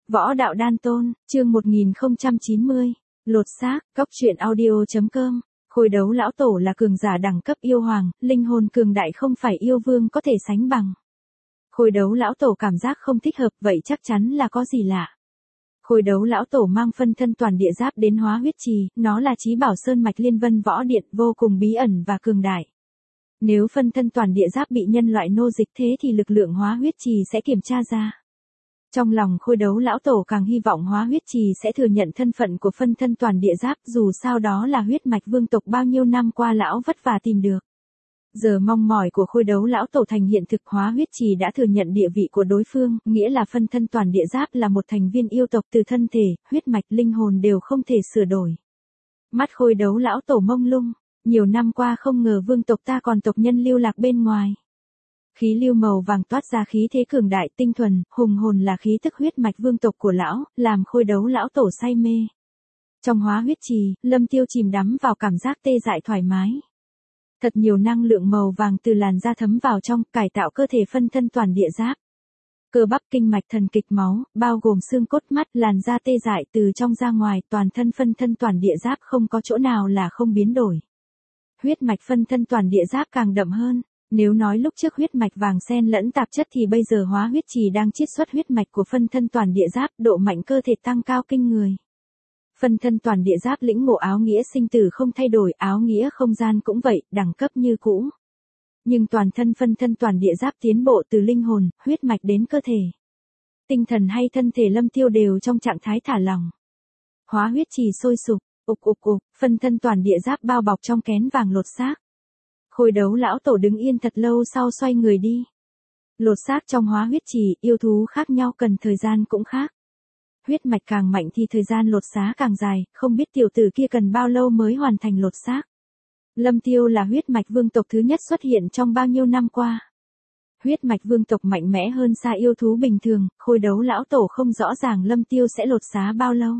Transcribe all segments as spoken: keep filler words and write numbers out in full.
Võ đạo đan tôn, chương một nghìn không trăm chín mươi. Lột xác, cóc truyện audio.com. Khôi đấu lão tổ là cường giả đẳng cấp yêu hoàng, linh hồn cường đại không phải yêu vương có thể sánh bằng. Khôi đấu lão tổ cảm giác không thích hợp, vậy chắc chắn là có gì lạ. Khôi đấu lão tổ mang phân thân toàn địa giáp đến Hóa Huyết Trì, nó là chí bảo sơn mạch liên vân võ điện, vô cùng bí ẩn và cường đại. Nếu phân thân toàn địa giáp bị nhân loại nô dịch thế thì lực lượng Hóa Huyết Trì sẽ kiểm tra ra. Trong lòng khôi đấu lão tổ càng hy vọng Hóa Huyết Trì sẽ thừa nhận thân phận của phân thân toàn địa giáp, dù sao đó là huyết mạch vương tộc bao nhiêu năm qua lão vất vả tìm được. Giờ mong mỏi của khôi đấu lão tổ thành hiện thực, Hóa Huyết Trì đã thừa nhận địa vị của đối phương, nghĩa là phân thân toàn địa giáp là một thành viên yêu tộc, từ thân thể, huyết mạch, linh hồn đều không thể sửa đổi. Mắt khôi đấu lão tổ mông lung, nhiều năm qua không ngờ vương tộc ta còn tộc nhân lưu lạc bên ngoài. Khí lưu màu vàng toát ra khí thế cường đại, tinh thuần, hùng hồn là khí tức huyết mạch vương tộc của lão, làm khôi đấu lão tổ say mê. Trong Hóa Huyết Trì, Lâm Tiêu chìm đắm vào cảm giác tê dại thoải mái. Thật nhiều năng lượng màu vàng từ làn da thấm vào trong, cải tạo cơ thể phân thân toàn địa giáp. Cơ bắp, kinh mạch, thần kịch, máu, bao gồm xương cốt, mắt, làn da tê dại từ trong ra ngoài, toàn thân phân thân toàn địa giáp không có chỗ nào là không biến đổi. Huyết mạch phân thân toàn địa giáp càng đậm hơn. Nếu nói lúc trước huyết mạch vàng xen lẫn tạp chất thì bây giờ Hóa Huyết Trì đang chiết xuất huyết mạch của phân thân toàn địa giáp, độ mạnh cơ thể tăng cao kinh người. Phân thân toàn địa giáp lĩnh ngộ áo nghĩa sinh tử không thay đổi, áo nghĩa không gian cũng vậy, đẳng cấp như cũ. Nhưng toàn thân phân thân toàn địa giáp tiến bộ từ linh hồn, huyết mạch đến cơ thể. Tinh thần hay thân thể Lâm Tiêu đều trong trạng thái thả lỏng. Hóa Huyết Trì sôi sục, ục ục ục, phân thân toàn địa giáp bao bọc trong kén vàng lột xác. Khôi đấu lão tổ đứng yên thật lâu sau xoay người đi. Lột xác trong Hóa Huyết Trì, yêu thú khác nhau cần thời gian cũng khác. Huyết mạch càng mạnh thì thời gian lột xác càng dài, không biết tiểu tử kia cần bao lâu mới hoàn thành lột xác. Lâm Tiêu là huyết mạch vương tộc thứ nhất xuất hiện trong bao nhiêu năm qua. Huyết mạch vương tộc mạnh mẽ hơn xa yêu thú bình thường, khôi đấu lão tổ không rõ ràng Lâm Tiêu sẽ lột xác bao lâu.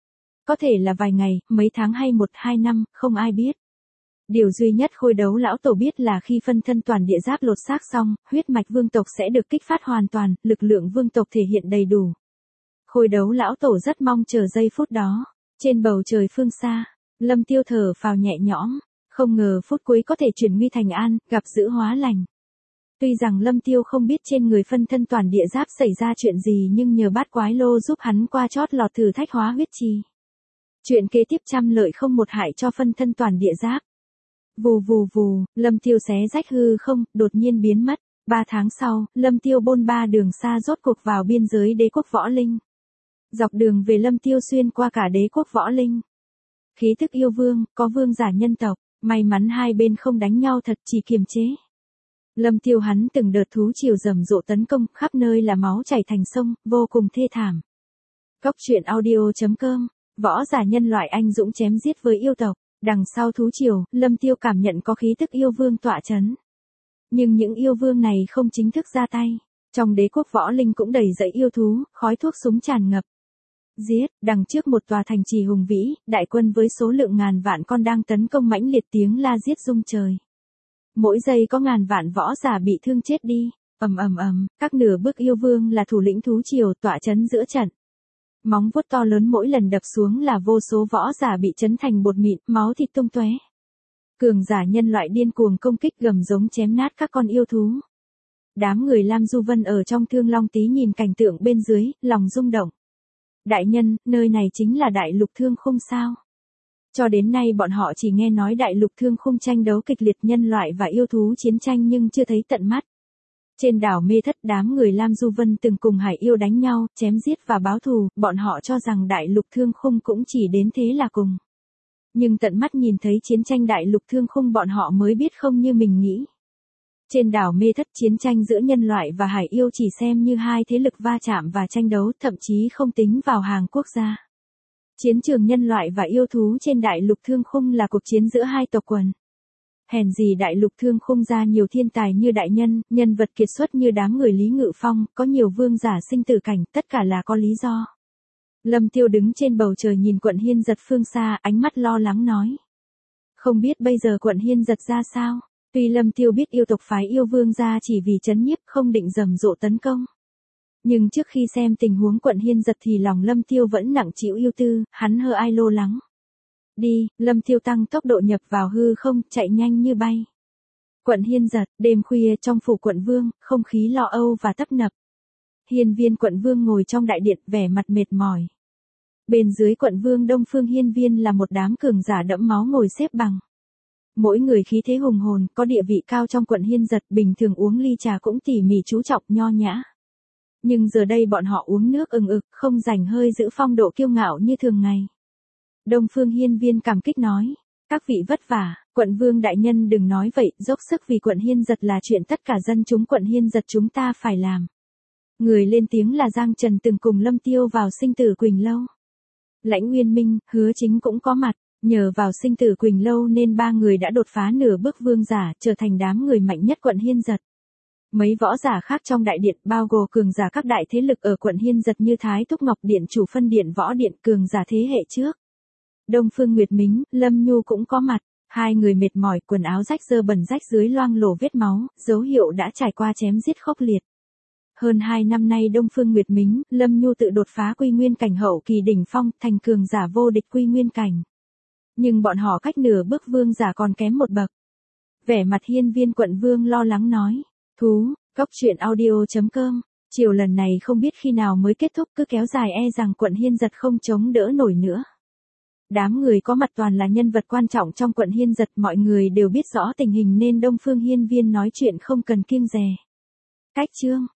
Có thể là vài ngày, mấy tháng hay một hai năm, không ai biết. Điều duy nhất khôi đấu lão tổ biết là khi phân thân toàn địa giáp lột xác xong, huyết mạch vương tộc sẽ được kích phát hoàn toàn, lực lượng vương tộc thể hiện đầy đủ. Khôi đấu lão tổ rất mong chờ giây phút đó. Trên bầu trời phương xa, Lâm Tiêu thở phào nhẹ nhõm, không ngờ phút cuối có thể chuyển nguy thành an, gặp dữ hóa lành. Tuy rằng Lâm Tiêu không biết trên người phân thân toàn địa giáp xảy ra chuyện gì, nhưng nhờ bát quái lô giúp hắn qua chót lọt thử thách Hóa Huyết Trì. Chuyện kế tiếp trăm lợi không một hại cho phân thân toàn địa giáp. Vù vù vù, Lâm Tiêu xé rách hư không, đột nhiên biến mất. Ba tháng sau, Lâm Tiêu bôn ba đường xa rốt cuộc vào biên giới đế quốc võ linh. Dọc đường về Lâm Tiêu xuyên qua cả đế quốc võ linh. Khí thức yêu vương, có vương giả nhân tộc, may mắn hai bên không đánh nhau thật, chỉ kiềm chế. Lâm Tiêu hắn từng đợt thú triều rầm rộ tấn công, khắp nơi là máu chảy thành sông, vô cùng thê thảm. Cóc truyện audio.com, võ giả nhân loại anh dũng chém giết với yêu tộc. Đằng sau thú triều, Lâm Tiêu cảm nhận có khí thức yêu vương tọa chấn. Nhưng những yêu vương này không chính thức ra tay. Trong đế quốc võ linh cũng đầy dẫy yêu thú, khói thuốc súng tràn ngập. Giết, đằng trước một tòa thành trì hùng vĩ, đại quân với số lượng ngàn vạn con đang tấn công mãnh liệt, tiếng la giết rung trời. Mỗi giây có ngàn vạn võ giả bị thương chết đi, ầm ầm ầm, các nửa bước yêu vương là thủ lĩnh thú triều tọa chấn giữa trận. Móng vuốt to lớn mỗi lần đập xuống là vô số võ giả bị chấn thành bột mịn, máu thịt tung tóe. Cường giả nhân loại điên cuồng công kích gầm giống chém nát các con yêu thú. Đám người Lam Du Vân ở trong Thương Long Tí nhìn cảnh tượng bên dưới, lòng rung động. Đại nhân, nơi này chính là đại lục thương khung sao? Cho đến nay bọn họ chỉ nghe nói đại lục thương khung tranh đấu kịch liệt, nhân loại và yêu thú chiến tranh nhưng chưa thấy tận mắt. Trên đảo Mê Thất, đám người Lam Du Vân từng cùng hải yêu đánh nhau, chém giết và báo thù, bọn họ cho rằng đại lục thương khung cũng chỉ đến thế là cùng. Nhưng tận mắt nhìn thấy chiến tranh đại lục thương khung bọn họ mới biết không như mình nghĩ. Trên đảo Mê Thất, chiến tranh giữa nhân loại và hải yêu chỉ xem như hai thế lực va chạm và tranh đấu, thậm chí không tính vào hàng quốc gia. Chiến trường nhân loại và yêu thú trên đại lục thương khung là cuộc chiến giữa hai tộc quần. Hèn gì đại lục thương khung ra nhiều thiên tài như đại nhân, nhân vật kiệt xuất như đám người Lý Ngự Phong, có nhiều vương giả sinh tử cảnh, tất cả là có lý do. Lâm Tiêu đứng trên bầu trời nhìn quận Hiên Giật phương xa, ánh mắt lo lắng nói. Không biết bây giờ quận Hiên Giật ra sao? Tuy Lâm Tiêu biết yêu tộc phái yêu vương ra chỉ vì trấn nhiếp, không định rầm rộ tấn công. Nhưng trước khi xem tình huống quận Hiên Giật thì lòng Lâm Tiêu vẫn nặng chịu yêu tư, hắn hơ ai lo lắng. Đi, Lâm Tiêu tăng tốc độ nhập vào hư không, chạy nhanh như bay. Quận Hiên Giật, đêm khuya trong phủ quận vương, không khí lo âu và tấp nập. Hiên viên quận vương ngồi trong đại điện vẻ mặt mệt mỏi. Bên dưới quận vương Đông Phương Hiên viên là một đám cường giả đẫm máu ngồi xếp bằng. Mỗi người khí thế hùng hồn, có địa vị cao trong quận Hiên Giật, bình thường uống ly trà cũng tỉ mỉ chú trọng nho nhã. Nhưng giờ đây bọn họ uống nước ừng ực, không rảnh hơi giữ phong độ kiêu ngạo như thường ngày. Đông Phương Hiên viên cảm kích nói, các vị vất vả, quận vương đại nhân đừng nói vậy, dốc sức vì quận Hiên Giật là chuyện tất cả dân chúng quận Hiên Giật chúng ta phải làm. Người lên tiếng là Giang Trần từng cùng Lâm Tiêu vào sinh tử Quỳnh Lâu. Lãnh Nguyên Minh, Hứa Chính cũng có mặt, nhờ vào sinh tử Quỳnh Lâu nên ba người đã đột phá nửa bước vương giả, trở thành đám người mạnh nhất quận Hiên Giật. Mấy võ giả khác trong đại điện bao gồm cường giả các đại thế lực ở quận Hiên Giật như Thái Túc Ngọc Điện chủ phân điện võ điện cường giả thế hệ trước. Đông Phương Nguyệt Mính, Lâm Nhu cũng có mặt, hai người mệt mỏi, quần áo rách rơ bẩn rách dưới loang lổ vết máu, dấu hiệu đã trải qua chém giết khốc liệt. Hơn hai năm nay Đông Phương Nguyệt Mính, Lâm Nhu tự đột phá quy nguyên cảnh hậu kỳ đỉnh phong, thành cường giả vô địch quy nguyên cảnh. Nhưng bọn họ cách nửa bước vương giả còn kém một bậc. Vẻ mặt hiên viên quận vương lo lắng nói, thú, cốc truyện audio chấm com, chiều lần này không biết khi nào mới kết thúc, cứ kéo dài e rằng quận Hiên Giật không chống đỡ nổi nữa. Đám người có mặt toàn là nhân vật quan trọng trong quận Hiên Giật, mọi người đều biết rõ tình hình nên Đông Phương Hiên viên nói chuyện không cần kiêng dè. Cách chương